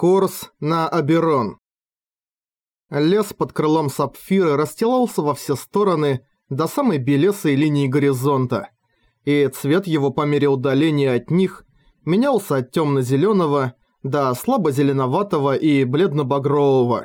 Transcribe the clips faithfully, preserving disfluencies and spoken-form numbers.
Курс на Оберон. Лес под крылом Сапфиры расстилался во все стороны до самой белесой линии горизонта, и цвет его по мере удаления от них менялся от темно-зеленого до слабо-зеленоватого и бледно-багрового.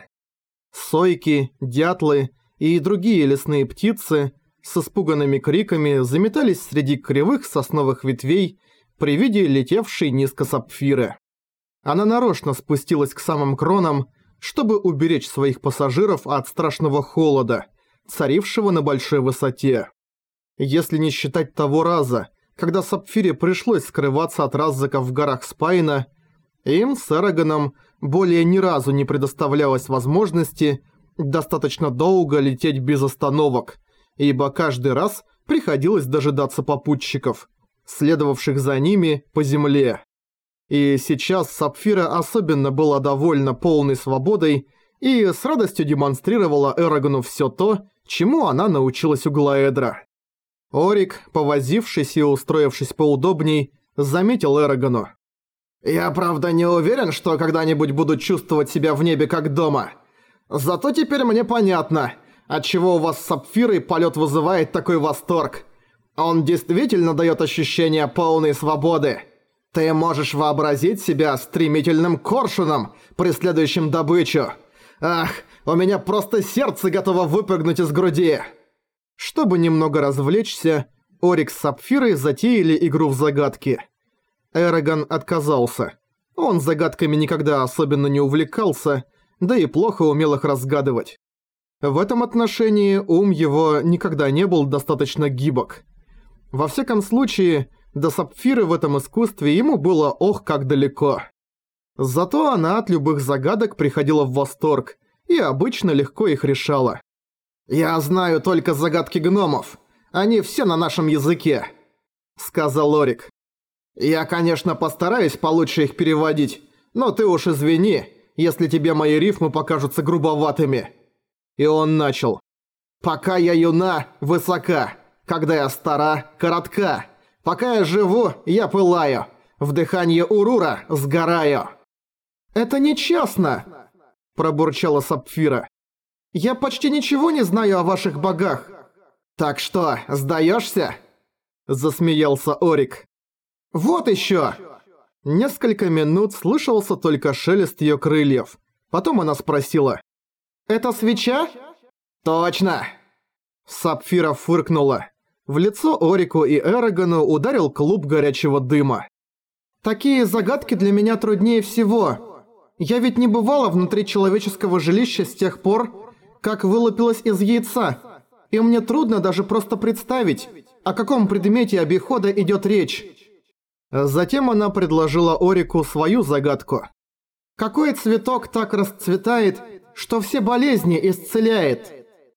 Сойки, дятлы и другие лесные птицы с испуганными криками заметались среди кривых сосновых ветвей при виде летевшей низко Сапфиры. Она нарочно спустилась к самым кронам, чтобы уберечь своих пассажиров от страшного холода, царившего на большой высоте. Если не считать того раза, когда Сапфире пришлось скрываться от Раззака в горах Спайна, им с Эраганом более ни разу не предоставлялось возможности достаточно долго лететь без остановок, ибо каждый раз приходилось дожидаться попутчиков, следовавших за ними по земле. И сейчас Сапфира особенно была довольна полной свободой и с радостью демонстрировала Эрагану все то, чему она научилась у Глаэдра. Орик, повозившись и устроившись поудобней, заметил Эрагану. «Я правда не уверен, что когда-нибудь буду чувствовать себя в небе как дома. Зато теперь мне понятно, отчего у вас с Сапфирой полет вызывает такой восторг. Он действительно дает ощущение полной свободы. Ты можешь вообразить себя стремительным коршуном, преследующим добычу. Ах, у меня просто сердце готово выпрыгнуть из груди». Чтобы немного развлечься, Орик с Сапфирой затеяли игру в загадки. Эраган отказался. Он загадками никогда особенно не увлекался, да и плохо умел их разгадывать. В этом отношении ум его никогда не был достаточно гибок. Во всяком случае, до Сапфиры в этом искусстве ему было ох как далеко. Зато она от любых загадок приходила в восторг и обычно легко их решала. «Я знаю только загадки гномов. Они все на нашем языке», — сказал Орик. «Я, конечно, постараюсь получше их переводить, но ты уж извини, если тебе мои рифмы покажутся грубоватыми». И он начал. «Пока я юна, высока. Когда я стара, коротка. Пока я живу, я пылаю. В дыхании Урура сгораю». «Это нечестно», – пробурчала Сапфира. «Я почти ничего не знаю о ваших богах». «Так что, сдаешься?» – засмеялся Орик. «Вот еще!» Несколько минут слышался только шелест ее крыльев. Потом она спросила. «Это свеча?» «Точно!» Сапфира фыркнула. В лицо Орику и Эрагану ударил клуб горячего дыма. «Такие загадки для меня труднее всего. Я ведь не бывала внутри человеческого жилища с тех пор, как вылупилась из яйца, и мне трудно даже просто представить, о каком предмете обихода идет речь». Затем она предложила Орику свою загадку. «Какой цветок так расцветает, что все болезни исцеляет?»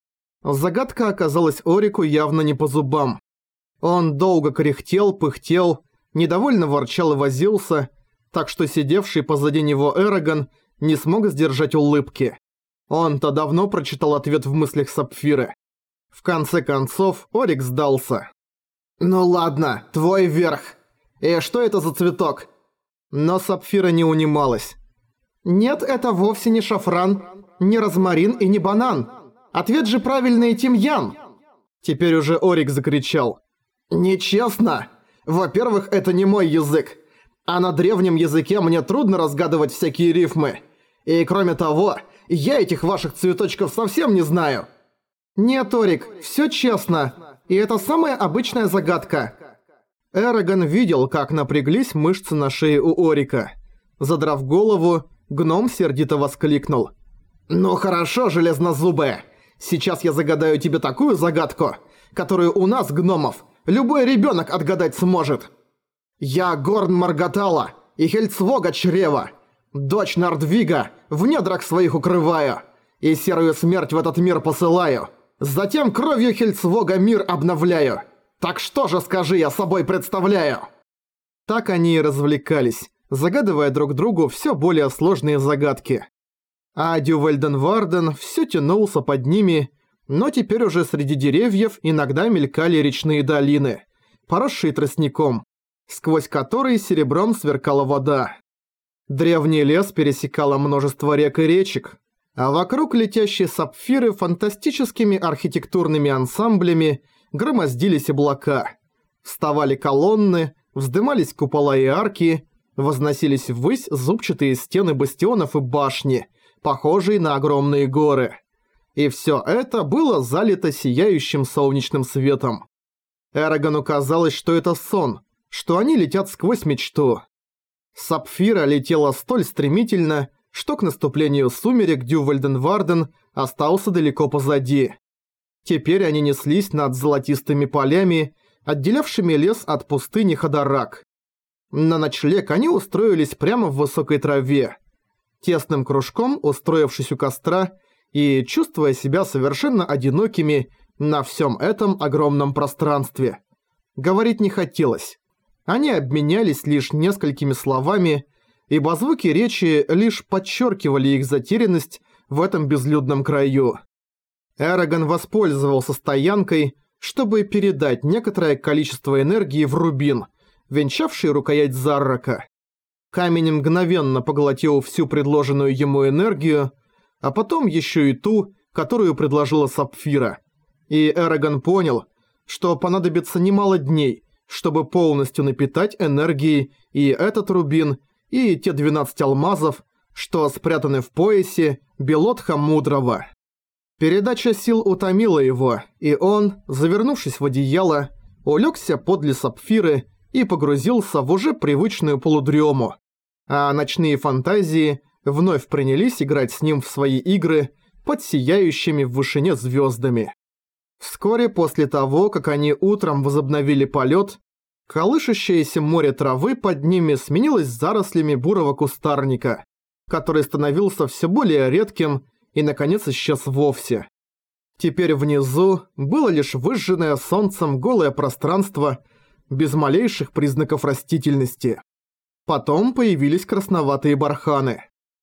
Загадка оказалась Орику явно не по зубам. Он долго кряхтел, пыхтел, недовольно ворчал и возился, так что сидевший позади него Эраган не смог сдержать улыбки. Он-то давно прочитал ответ в мыслях Сапфиры. В конце концов, Орик сдался. «Ну ладно, твой верх. И что это за цветок?» Но Сапфира не унималась. «Нет, это вовсе не шафран, не розмарин и не банан. Ответ же правильный, тимьян!» Теперь уже Орик закричал. «Нечестно! Во-первых, это не мой язык, а на древнем языке мне трудно разгадывать всякие рифмы. И кроме того, я этих ваших цветочков совсем не знаю». «Нет, Орик, все честно, и это самая обычная загадка». Эраган видел, как напряглись мышцы на шее у Орика. Задрав голову, гном сердито воскликнул. «Ну хорошо, железнозубая. Сейчас я загадаю тебе такую загадку, которую у нас, гномов, любой ребенок отгадать сможет. Я Горн Маргатала и Хельцвога чрева, дочь Нордвига, в недрах своих укрываю, и серую смерть в этот мир посылаю. Затем кровью Хельцвога мир обновляю. Так что же, скажи, я собой представляю?» Так они и развлекались, загадывая друг другу все более сложные загадки. А Дювальден-Варден все тянулся под ними, но теперь уже среди деревьев иногда мелькали речные долины, поросшие тростником, сквозь которые серебром сверкала вода. Древний лес пересекало множество рек и речек, а вокруг летящие сапфиры фантастическими архитектурными ансамблями громоздились облака. Вставали колонны, вздымались купола и арки, возносились ввысь зубчатые стены бастионов и башни, похожие на огромные горы. И всё это было залито сияющим солнечным светом. Эрагону казалось, что это сон, что они летят сквозь мечту. Сапфира летела столь стремительно, что к наступлению сумерек Дювальден-Варден остался далеко позади. Теперь они неслись над золотистыми полями, отделявшими лес от пустыни Хадарак. На ночлег они устроились прямо в высокой траве, тесным кружком устроившись у костра и чувствуя себя совершенно одинокими на всем этом огромном пространстве. Говорить не хотелось. Они обменялись лишь несколькими словами, ибо звуки речи лишь подчеркивали их затерянность в этом безлюдном краю. Эрагон воспользовался стоянкой, чтобы передать некоторое количество энергии в рубин, венчавший рукоять Заррака. Камень мгновенно поглотил всю предложенную ему энергию, а потом еще и ту, которую предложила Сапфира. И Эрагон понял, что понадобится немало дней, чтобы полностью напитать энергией и этот рубин, и те двенадцать алмазов, что спрятаны в поясе Белотха Мудрого. Передача сил утомила его, и он, завернувшись в одеяло, улегся подле Сапфиры и погрузился в уже привычную полудрему, а ночные фантазии вновь принялись играть с ним в свои игры под сияющими в вышине звездами. Вскоре после того, как они утром возобновили полет, колышащееся море травы под ними сменилось зарослями бурого кустарника, который становился все более редким и, наконец, исчез вовсе. Теперь внизу было лишь выжженное солнцем голое пространство без малейших признаков растительности. Потом появились красноватые барханы.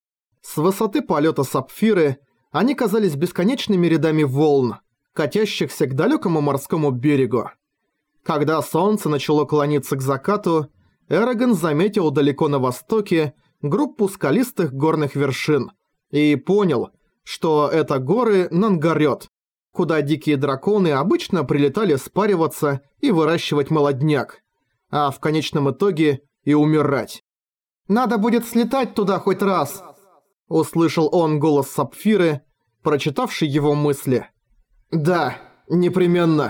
С высоты полета Сапфиры они казались бесконечными рядами волн, катящихся к далекому морскому берегу. Когда солнце начало клониться к закату, Эрагон заметил далеко на востоке группу скалистых горных вершин и понял, что это горы Нангарёт, куда дикие драконы обычно прилетали спариваться и выращивать молодняк, а в конечном итоге и умирать. «Надо будет слетать туда хоть раз», — услышал он голос Сапфиры, прочитавший его мысли. «Да, непременно».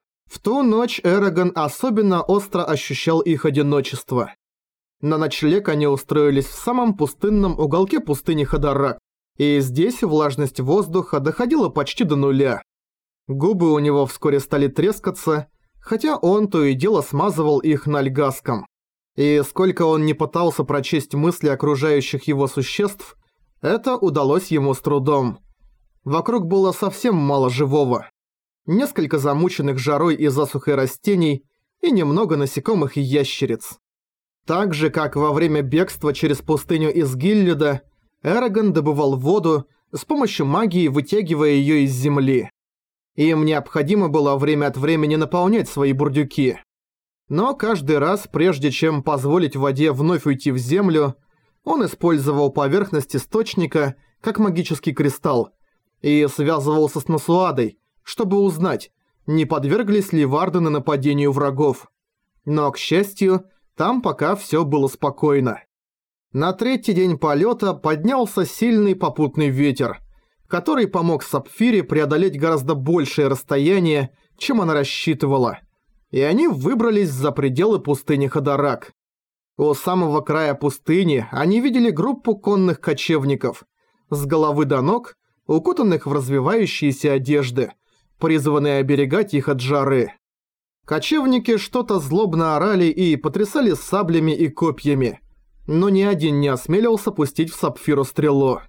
В ту ночь Эрагон особенно остро ощущал их одиночество. На ночлег они устроились в самом пустынном уголке пустыни Хадарак, и здесь влажность воздуха доходила почти до нуля. Губы у него вскоре стали трескаться, хотя он то и дело смазывал их нальгаском. И сколько он не пытался прочесть мысли окружающих его существ, это удалось ему с трудом. Вокруг было совсем мало живого. Несколько замученных жарой и засухой растений и немного насекомых и ящериц. Так же, как во время бегства через пустыню из Гиллида, Эрагон добывал воду, с помощью магии вытягивая её из земли. Им необходимо было время от времени наполнять свои бурдюки. Но каждый раз, прежде чем позволить воде вновь уйти в землю, он использовал поверхность источника как магический кристалл и связывался с Насуадой, чтобы узнать, не подверглись ли Вардены нападению врагов. Но, к счастью, там пока всё было спокойно. На третий день полета поднялся сильный попутный ветер, который помог Сапфире преодолеть гораздо большее расстояние, чем она рассчитывала, и они выбрались за пределы пустыни Хадарак. У самого края пустыни они видели группу конных кочевников, с головы до ног, укутанных в развивающиеся одежды, призванные оберегать их от жары. Кочевники что-то злобно орали и потрясали саблями и копьями, но ни один не осмелился пустить в Сапфиру стрелу.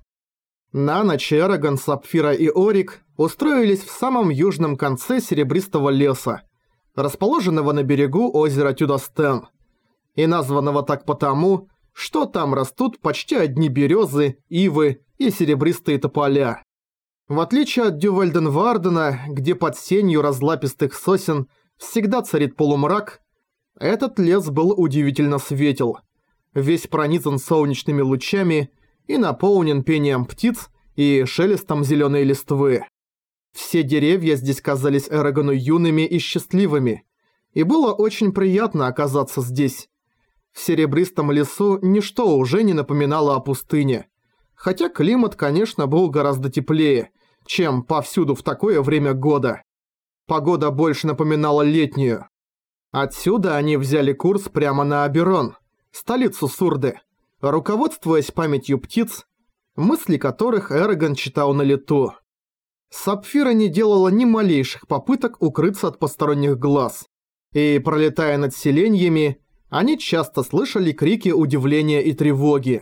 На ночь Эрагон, Сапфира и Орик устроились в самом южном конце серебристого леса, расположенного на берегу озера Тюдастен, и названного так потому, что там растут почти одни березы, ивы и серебристые тополя. В отличие от Дювальден-Вардена, где под сенью разлапистых сосен всегда царит полумрак, этот лес был удивительно светел. весь пронизан солнечными лучами и наполнен пением птиц и шелестом зеленой листвы. Все деревья здесь казались Эрагону юными и счастливыми, и было очень приятно оказаться здесь. В серебристом лесу ничто уже не напоминало о пустыне, хотя климат, конечно, был гораздо теплее, чем повсюду в такое время года. Погода больше напоминала летнюю. Отсюда они взяли курс прямо на Аберон, столицу Сурды, руководствуясь памятью птиц, мысли которых Эрагон читал на лету. Сапфира не делала ни малейших попыток укрыться от посторонних глаз, и, пролетая над селениями, они часто слышали крики удивления и тревоги.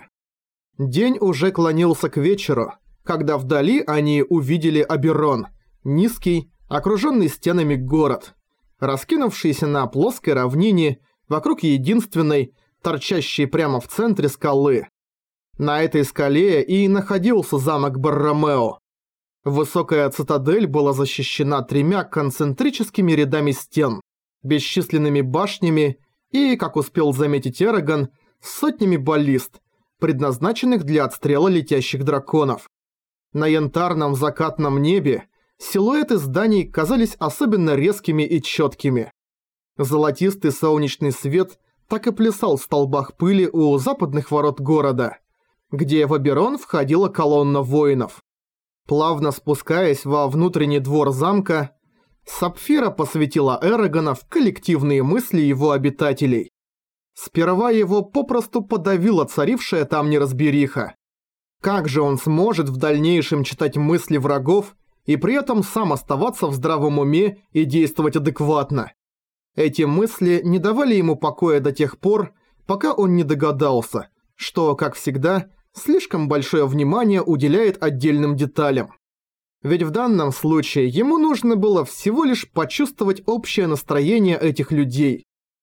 День уже клонился к вечеру, когда вдали они увидели Аберон, низкий, окруженный стенами город, раскинувшийся на плоской равнине вокруг единственной, торчащей прямо в центре скалы. На этой скале и находился замок Барромео. Высокая цитадель была защищена тремя концентрическими рядами стен, бесчисленными башнями и, как успел заметить Эрагон, сотнями баллист, предназначенных для отстрела летящих драконов. На янтарном закатном небе силуэты зданий казались особенно резкими и четкими. Золотистый солнечный свет так и плясал в столбах пыли у западных ворот города, где в Аберон входила колонна воинов. Плавно спускаясь во внутренний двор замка, Сапфира посвятила Эрагона в коллективные мысли его обитателей. Сперва его попросту подавила царившая там неразбериха. Как же он сможет в дальнейшем читать мысли врагов и при этом сам оставаться в здравом уме и действовать адекватно? Эти мысли не давали ему покоя до тех пор, пока он не догадался, что, как всегда, слишком большое внимание уделяет отдельным деталям. Ведь в данном случае ему нужно было всего лишь почувствовать общее настроение этих людей.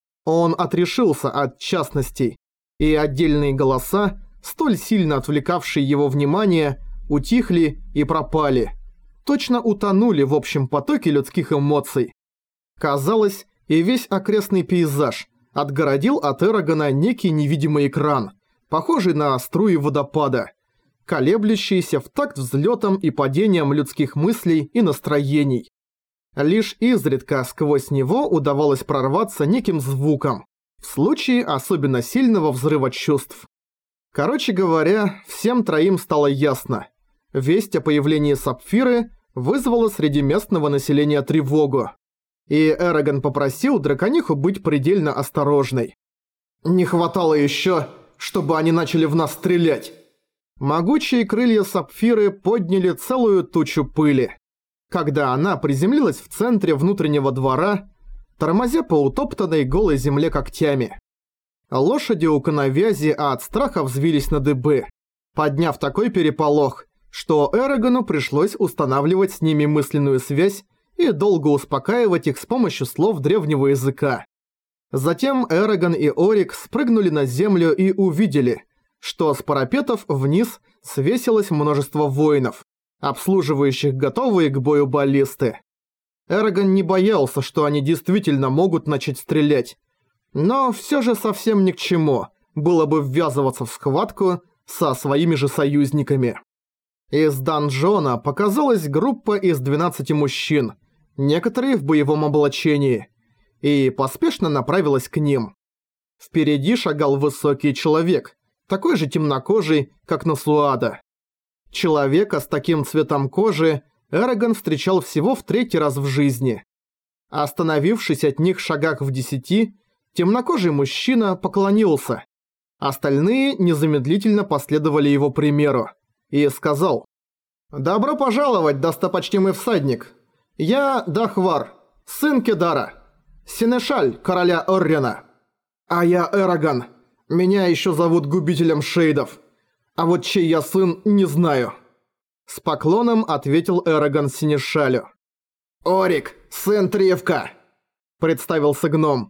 Он отрешился от частностей, и отдельные голоса, столь сильно отвлекавшие его внимание, утихли и пропали. Точно утонули в общем потоке людских эмоций. Казалось, и весь окрестный пейзаж отгородил от Эрагона некий невидимый экран, похожий на струи водопада, колеблющийся в такт взлетом и падением людских мыслей и настроений. Лишь изредка сквозь него удавалось прорваться неким звуком, в случае особенно сильного взрыва чувств. Короче говоря, всем троим стало ясно. Весть о появлении Сапфиры вызвала среди местного населения тревогу. И Эрагон попросил дракониху быть предельно осторожной. «Не хватало еще, чтобы они начали в нас стрелять!» Могучие крылья Сапфиры подняли целую тучу пыли, когда она приземлилась в центре внутреннего двора, тормозя по утоптанной голой земле когтями. Лошади у коновязи от страха взвились на дыбы, подняв такой переполох, что Эрагону пришлось устанавливать с ними мысленную связь и долго успокаивать их с помощью слов древнего языка. Затем Эрагон и Орик спрыгнули на землю и увидели, что с парапетов вниз свесилось множество воинов, обслуживающих готовые к бою баллисты. Эрагон не боялся, что они действительно могут начать стрелять, но все же совсем ни к чему было бы ввязываться в схватку со своими же союзниками. Из донжона показалась группа из двенадцати мужчин, некоторые в боевом облачении, и поспешно направилась к ним. Впереди шагал высокий человек, такой же темнокожий, как Насуада. Человека с таким цветом кожи Эрагон встречал всего в третий раз в жизни. Остановившись от них в шагах в десяти, темнокожий мужчина поклонился. Остальные незамедлительно последовали его примеру и сказал: «Добро пожаловать, достопочтимый всадник! Я Дахвар, сын Кедара, сенешаль короля Оррена. А я Эрагон, меня еще зовут Губителем Шейдов, а вот чей я сын, не знаю». С поклоном ответил Эрагон сенешалю. «Орик, сын Тривка», — представился гном.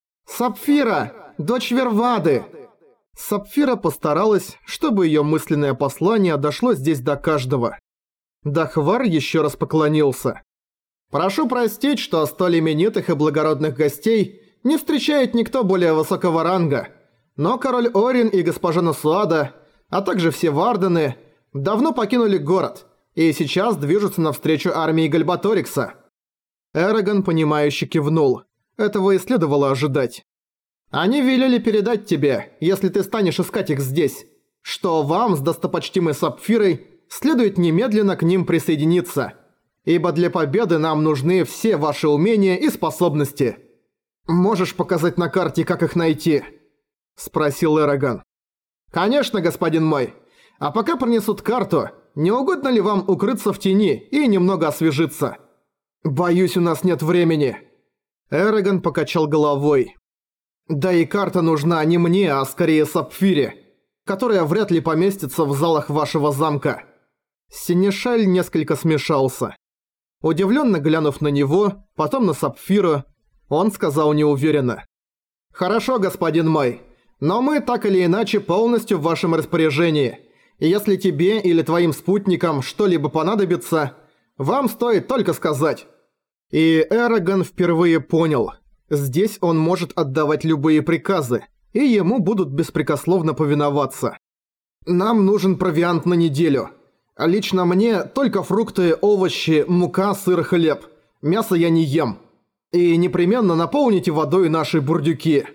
«Сапфира, дочь Вервады». Сапфира постаралась, чтобы ее мысленное послание дошло здесь до каждого. Дахвар еще раз поклонился. «Прошу простить, что столь именитых и благородных гостей не встречает никто более высокого ранга. Но король Орин и госпожа Насуада, а также все вардены, давно покинули город и сейчас движутся навстречу армии Гальбаторикса». Эрагон, понимающе кивнул. Этого и следовало ожидать. «Они велели передать тебе, если ты станешь искать их здесь, что вам с достопочтимой Сапфирой следует немедленно к ним присоединиться, ибо для победы нам нужны все ваши умения и способности. Можешь показать на карте, как их найти?» – спросил Эрагон. «Конечно, господин мой. А пока принесут карту, не угодно ли вам укрыться в тени и немного освежиться?» «Боюсь, у нас нет времени». Эрагон покачал головой. «Да и карта нужна не мне, а скорее Сапфире, которая вряд ли поместится в залах вашего замка». Сенешаль несколько смешался. Удивленно глянув на него, потом на Сапфиру, он сказал неуверенно. «Хорошо, господин мой, но мы так или иначе полностью в вашем распоряжении, и если тебе или твоим спутникам что-либо понадобится, вам стоит только сказать». И Эрагон впервые понял, здесь он может отдавать любые приказы, и ему будут беспрекословно повиноваться. «Нам нужен провиант на неделю. А лично мне только фрукты, овощи, мука, сыр, хлеб. Мясо я не ем. И непременно наполните водой наши бурдюки».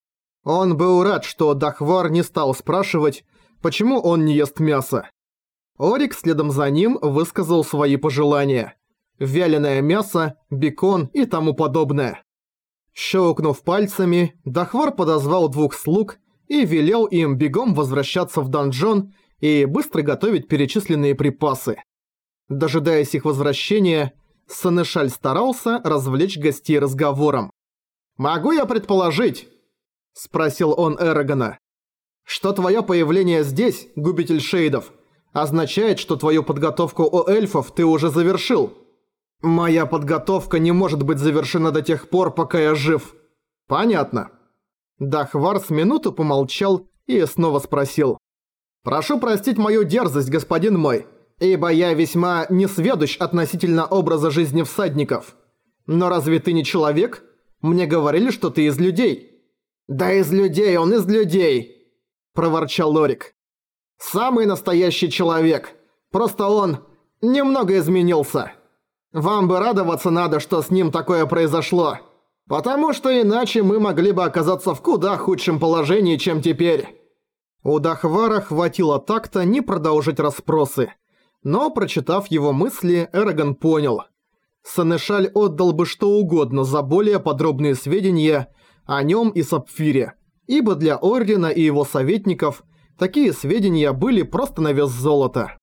Он был рад, что Дахвар не стал спрашивать, почему он не ест мясо. Орик следом за ним высказал свои пожелания. Вяленое мясо, бекон и тому подобное. Щелкнув пальцами, Дахвар подозвал двух слуг и велел им бегом возвращаться в донжон и быстро готовить перечисленные припасы. Дожидаясь их возвращения, Сенешаль старался развлечь гостей разговором. «Могу я предположить?» – спросил он Эрагона. «Что твое появление здесь, губитель шейдов, означает, что твою подготовку у эльфов ты уже завершил?» «Моя подготовка не может быть завершена до тех пор, пока я жив». «Понятно». Дахвар с минуту помолчал и снова спросил. «Прошу простить мою дерзость, господин мой, ибо я весьма несведущ относительно образа жизни всадников. Но разве ты не человек? Мне говорили, что ты из людей». «Да из людей, он из людей», – проворчал Лорик. «Самый настоящий человек. Просто он немного изменился. Вам бы радоваться надо, что с ним такое произошло. Потому что иначе мы могли бы оказаться в куда худшем положении, чем теперь». У Дахвара хватило такта не продолжить расспросы. Но, прочитав его мысли, Эрагон понял. Сенешаль отдал бы что угодно за более подробные сведения о нем и Сапфире, ибо для Оррина и его советников такие сведения были просто на вес золота.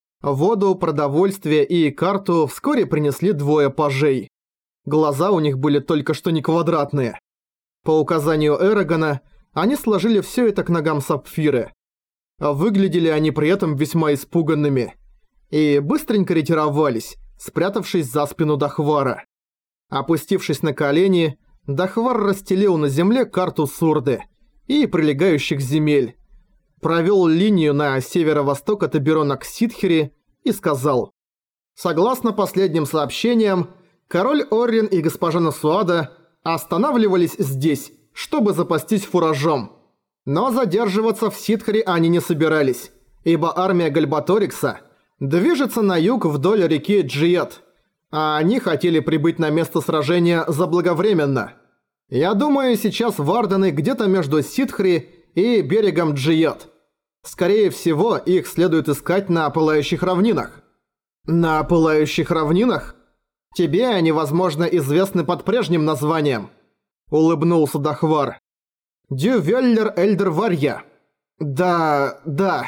Воду, продовольствие и карту вскоре принесли двое пажей. Глаза у них были только что не квадратные. По указанию Эрагона, они сложили все это к ногам Сапфиры. Выглядели они при этом весьма испуганными. И быстренько ретировались, спрятавшись за спину Дахвара. Опустившись на колени, Дахвар расстелил на земле карту Сурды и прилегающих земель, провел линию на северо-восток от Эберона к Ситхире и сказал: «Согласно последним сообщениям, король Оррин и госпожа Насуада останавливались здесь, чтобы запастись фуражом. Но задерживаться в Ситхире они не собирались, ибо армия Гальбаторикса движется на юг вдоль реки Джиет, а они хотели прибыть на место сражения заблаговременно. Я думаю, сейчас вардены где-то между Ситхри и берегом Джиет. Скорее всего, их следует искать на Пылающих равнинах». «На Пылающих равнинах? Тебе они, возможно, известны под прежним названием», — улыбнулся Дахвар. «Дювеллер Эльдер Варья». «Да, да».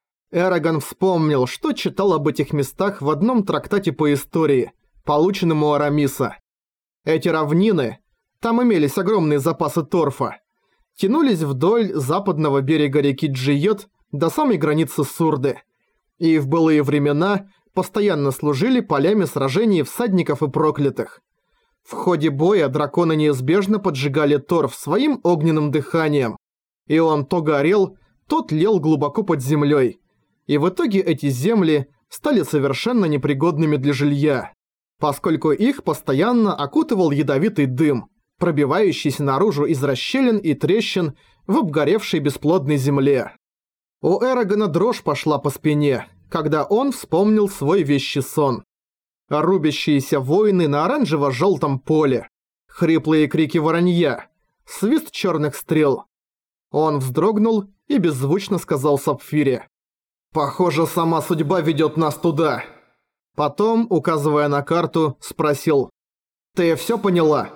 Эрагон вспомнил, что читал об этих местах в одном трактате по истории, полученном у Арамиса. Эти равнины, там имелись огромные запасы торфа, тянулись вдоль западного берега реки Джиет до самой границы Сурды, и в былые времена постоянно служили полями сражений всадников и проклятых. В ходе боя драконы неизбежно поджигали торф своим огненным дыханием, и он то горел, то тлел глубоко под землей, и в итоге эти земли стали совершенно непригодными для жилья, поскольку их постоянно окутывал ядовитый дым, пробивающийся наружу из расщелин и трещин в обгоревшей бесплодной земле. У Эрагона дрожь пошла по спине, когда он вспомнил свой вещий сон. Рубящиеся воины на оранжево-желтом поле, хриплые крики воронья, свист черных стрел. Он вздрогнул и беззвучно сказал Сапфире: «Похоже, сама судьба ведет нас туда». Потом, указывая на карту, спросил: «Ты все поняла?»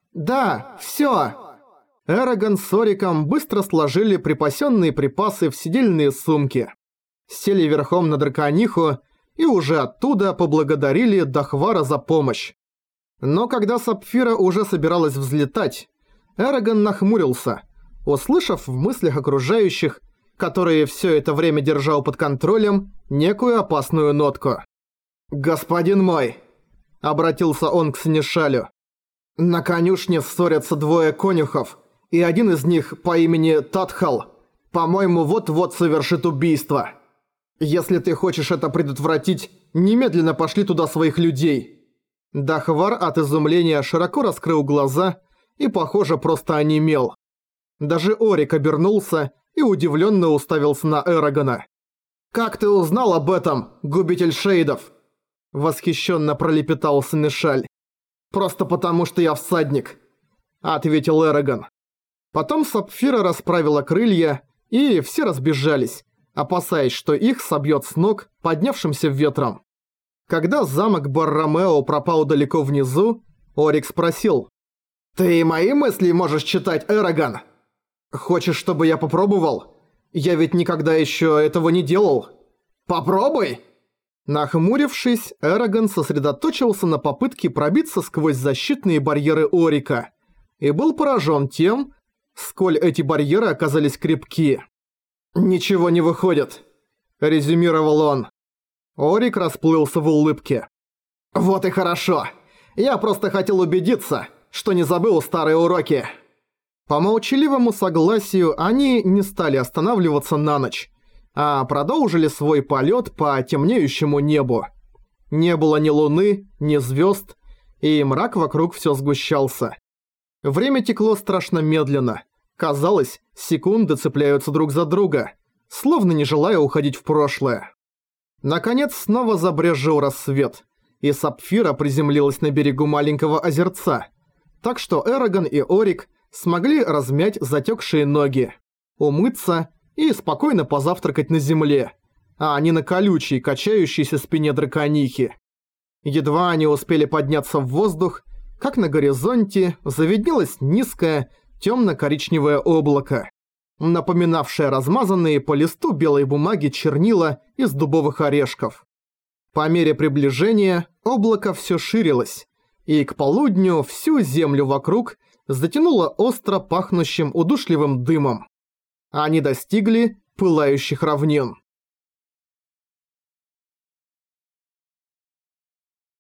«Да, все». Эрагон с Ориком быстро сложили припасенные припасы в сидельные сумки, сели верхом на дракониху и уже оттуда поблагодарили Дахвара за помощь. Но когда Сапфира уже собиралась взлетать, Эрагон нахмурился, услышав в мыслях окружающих, которые все это время держал под контролем, некую опасную нотку. «Господин мой», — обратился он к Синишалю, — «на конюшне ссорятся двое конюхов, и один из них по имени Татхал, по-моему, вот-вот совершит убийство. Если ты хочешь это предотвратить, немедленно пошли туда своих людей». Дахвар от изумления широко раскрыл глаза и, похоже, просто онемел. Даже Орик обернулся и удивленно уставился на Эрагона. «Как ты узнал об этом, губитель шейдов?» Восхищенно пролепетал Синишаль. «Просто потому, что я всадник», — ответил Эрагон. Потом Сапфира расправила крылья, и все разбежались, опасаясь, что их собьет с ног поднявшимся ветром. Когда замок Бар-Ромео пропал далеко внизу, Орик спросил: «Ты и мои мысли можешь читать, Эрагон? Хочешь, чтобы я попробовал? Я ведь никогда еще этого не делал. Попробуй!» Нахмурившись, Эрагон сосредоточился на попытке пробиться сквозь защитные барьеры Орика и был поражен тем, сколь эти барьеры оказались крепки. «Ничего не выходит», — резюмировал он. Орик расплылся в улыбке. «Вот и хорошо. Я просто хотел убедиться, что не забыл старые уроки». По молчаливому согласию они не стали останавливаться на ночь, а продолжили свой полет по темнеющему небу. Не было ни луны, ни звезд, и мрак вокруг все сгущался. Время текло страшно медленно. Казалось, секунды цепляются друг за друга, словно не желая уходить в прошлое. Наконец снова забрезжил рассвет, и Сапфира приземлилась на берегу маленького озерца, так что Эрагон и Орик смогли размять затекшие ноги, умыться и спокойно позавтракать на земле, а не на колючей, качающейся спине драконихи. Едва они успели подняться в воздух, как на горизонте завиднелось низкое, темно-коричневое облако, напоминавшее размазанные по листу белой бумаги чернила из дубовых орешков. По мере приближения облако все ширилось, и к полудню всю землю вокруг затянуло остро пахнущим удушливым дымом. Они достигли пылающих равнин.